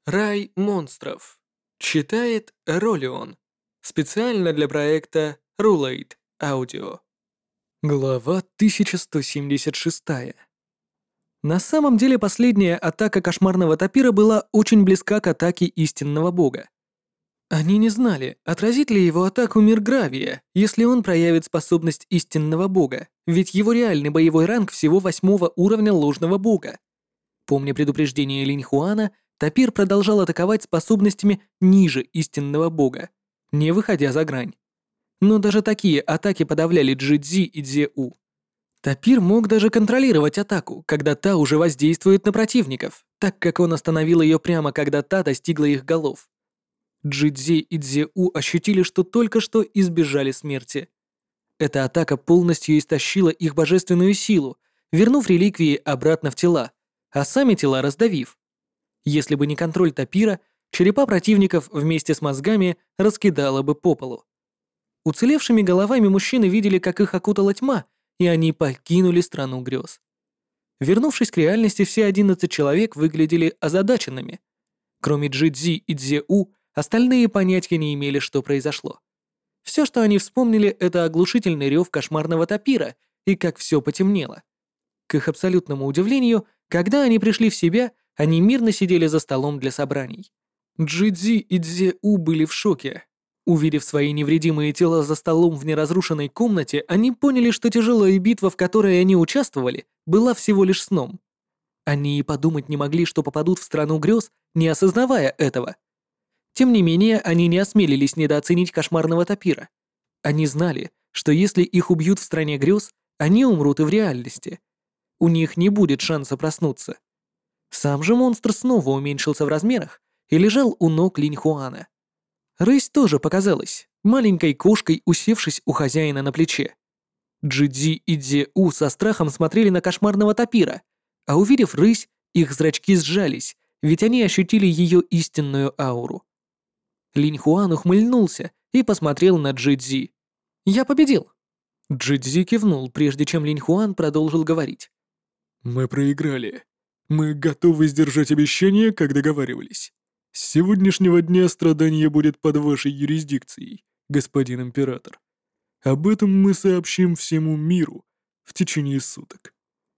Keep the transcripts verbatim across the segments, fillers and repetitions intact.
Рай монстров. Читает Ролион. Специально для проекта Rulate Audio. Глава тысяча сто семьдесят шесть. На самом деле последняя атака кошмарного тапира была очень близка к атаке истинного бога. Они не знали, отразит ли его атаку мир Гравия, если он проявит способность истинного бога, ведь его реальный боевой ранг всего восьмого уровня ложного бога. Помня предупреждение Линьхуана, Тапир продолжал атаковать способностями ниже истинного бога, не выходя за грань. Но даже такие атаки подавляли Джидзи и Дзеу. Тапир мог даже контролировать атаку, когда та уже воздействует на противников, так как он остановил ее прямо когда та достигла их голов. Джидзи и Дзеу ощутили, что только что избежали смерти. Эта атака полностью истощила их божественную силу, вернув реликвии обратно в тела, а сами тела раздавив. Если бы не контроль Тапира, черепа противников вместе с мозгами раскидало бы по полу. Уцелевшими головами мужчины видели, как их окутала тьма, и они покинули страну грез. Вернувшись к реальности, все одиннадцать человек выглядели озадаченными. Кроме Джидзи и Дзеу, остальные понятия не имели, что произошло. Все, что они вспомнили, это оглушительный рев кошмарного Тапира и как все потемнело. К их абсолютному удивлению, когда они пришли в себя, они мирно сидели за столом для собраний. Джидзи и Дзеу были в шоке. Увидев свои невредимые тела за столом в неразрушенной комнате, они поняли, что тяжелая битва, в которой они участвовали, была всего лишь сном. Они и подумать не могли, что попадут в страну грез, не осознавая этого. Тем не менее, они не осмелились недооценить кошмарного Тапира. Они знали, что если их убьют в стране грез, они умрут и в реальности. У них не будет шанса проснуться. Сам же монстр снова уменьшился в размерах и лежал у ног Линьхуана. Рысь тоже показалась, маленькой кошкой, усевшись у хозяина на плече. Джидзи и Дзеу со страхом смотрели на кошмарного Тапира, а увидев рысь, их зрачки сжались, ведь они ощутили ее истинную ауру. Линьхуан ухмыльнулся и посмотрел на Джидзи. «Я победил!» Джидзи кивнул, прежде чем Линьхуан продолжил говорить. «Мы проиграли. Мы готовы сдержать обещание, как договаривались. С сегодняшнего дня страдание будет под вашей юрисдикцией, господин император. Об этом мы сообщим всему миру в течение суток».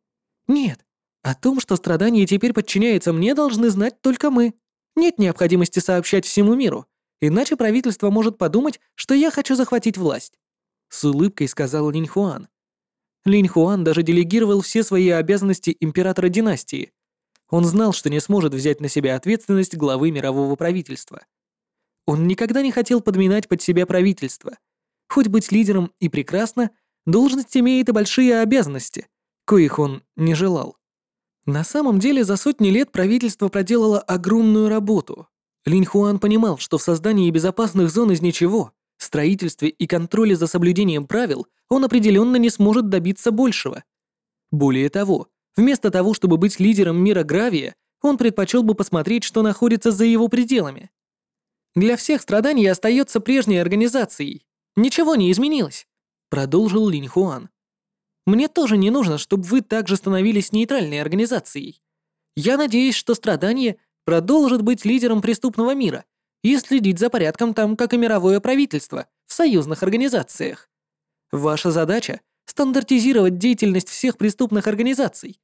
«Нет, о том, что страдание теперь подчиняется мне, должны знать только мы. Нет необходимости сообщать всему миру, иначе правительство может подумать, что я хочу захватить власть», — с улыбкой сказал Линьхуан. Линьхуан даже делегировал все свои обязанности императора династии. Он знал, что не сможет взять на себя ответственность главы мирового правительства. Он никогда не хотел подминать под себя правительство. Хоть быть лидером и прекрасно, должность имеет и большие обязанности, коих он не желал. На самом деле, за сотни лет правительство проделало огромную работу. Линьхуан понимал, что в создании безопасных зон из ничего, строительстве и контроле за соблюдением правил он определенно не сможет добиться большего. Более того, вместо того, чтобы быть лидером мира Гравия, он предпочел бы посмотреть, что находится за его пределами. «Для всех страданий остается прежней организацией. Ничего не изменилось», — продолжил Линьхуан. «Мне тоже не нужно, чтобы вы также становились нейтральной организацией. Я надеюсь, что страдание продолжит быть лидером преступного мира и следить за порядком там, как и мировое правительство, в союзных организациях. Ваша задача — стандартизировать деятельность всех преступных организаций».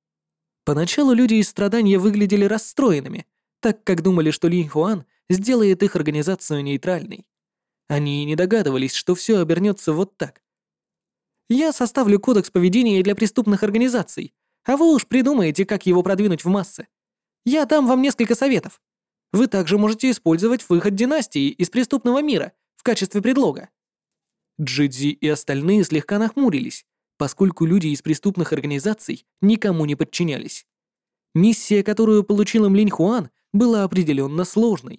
Поначалу люди из страдания выглядели расстроенными, так как думали, что Линьхуан сделает их организацию нейтральной. Они и не догадывались, что все обернется вот так. «Я составлю кодекс поведения для преступных организаций, а вы уж придумаете, как его продвинуть в массы. Я дам вам несколько советов. Вы также можете использовать выход династии из преступного мира в качестве предлога». Джидзи и остальные слегка нахмурились, поскольку люди из преступных организаций никому не подчинялись. Миссия, которую получил им Линьхуан, была определенно сложной.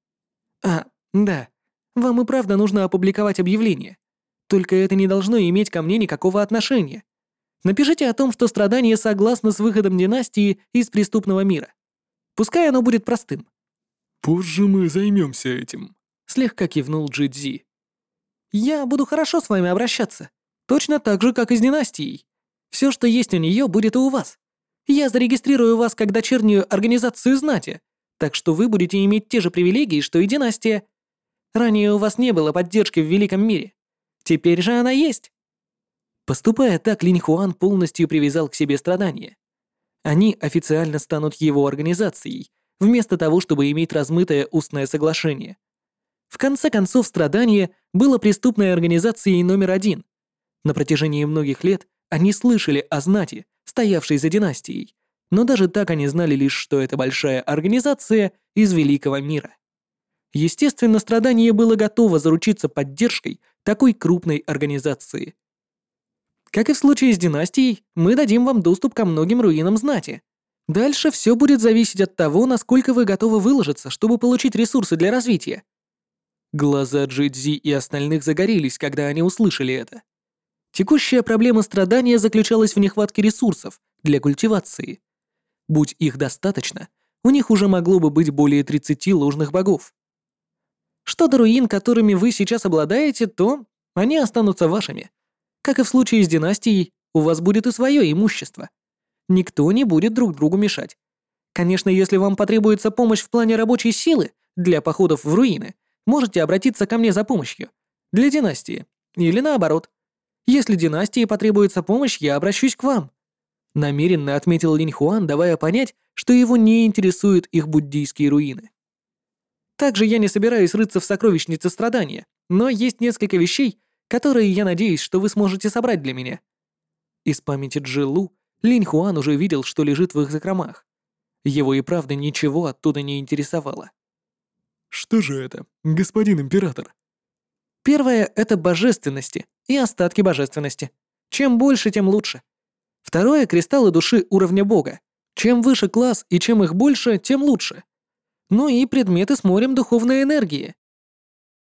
«А, да, вам и правда нужно опубликовать объявление. Только это не должно иметь ко мне никакого отношения. Напишите о том, что страдание согласно с выходом династии из преступного мира. Пускай оно будет простым». «Позже мы займемся этим», — слегка кивнул Джидзи. «Я буду хорошо с вами обращаться. Точно так же, как и с династией. Все, что есть у нее, будет и у вас. Я зарегистрирую вас как дочернюю организацию знати, Так что вы будете иметь те же привилегии, что и династия. Ранее у вас не было поддержки в великом мире. Теперь же она есть. Поступая так, Линь Хуан полностью привязал к себе страдания. Они официально станут его организацией, вместо того, чтобы иметь размытое устное соглашение. В конце концов, страдание было преступной организацией номер один. На протяжении многих лет они слышали о знати, стоявшей за династией, но даже так они знали лишь, что это большая организация из великого мира. Естественно, страдание было готово заручиться поддержкой такой крупной организации. Как и в случае с династией, мы дадим вам доступ ко многим руинам знати. Дальше все будет зависеть от того, насколько вы готовы выложиться, чтобы получить ресурсы для развития. Глаза Джидзи и остальных загорелись, когда они услышали это. Текущая проблема страдания заключалась в нехватке ресурсов для культивации. Будь их достаточно, у них уже могло бы быть более тридцати ложных богов. Что до руин, которыми вы сейчас обладаете, то они останутся вашими. Как и в случае с династией, у вас будет и свое имущество. Никто не будет друг другу мешать. Конечно, если вам потребуется помощь в плане рабочей силы для походов в руины, можете обратиться ко мне за помощью. Для династии. Или наоборот. Если династии потребуется помощь, я обращусь к вам. Намеренно отметил Линь Хуан, давая понять, что его не интересуют их буддийские руины. Также я не собираюсь рыться в сокровищнице страдания, но есть несколько вещей, которые я надеюсь, что вы сможете собрать для меня. Из памяти Джилу Линь Хуан уже видел, что лежит в их закромах. Его и правда ничего оттуда не интересовало. Что же это, господин император? Первое — это божественности и остатки божественности. Чем больше, тем лучше. Второе — кристаллы души уровня бога. Чем выше класс и чем их больше, тем лучше. Ну и предметы с морем духовной энергии.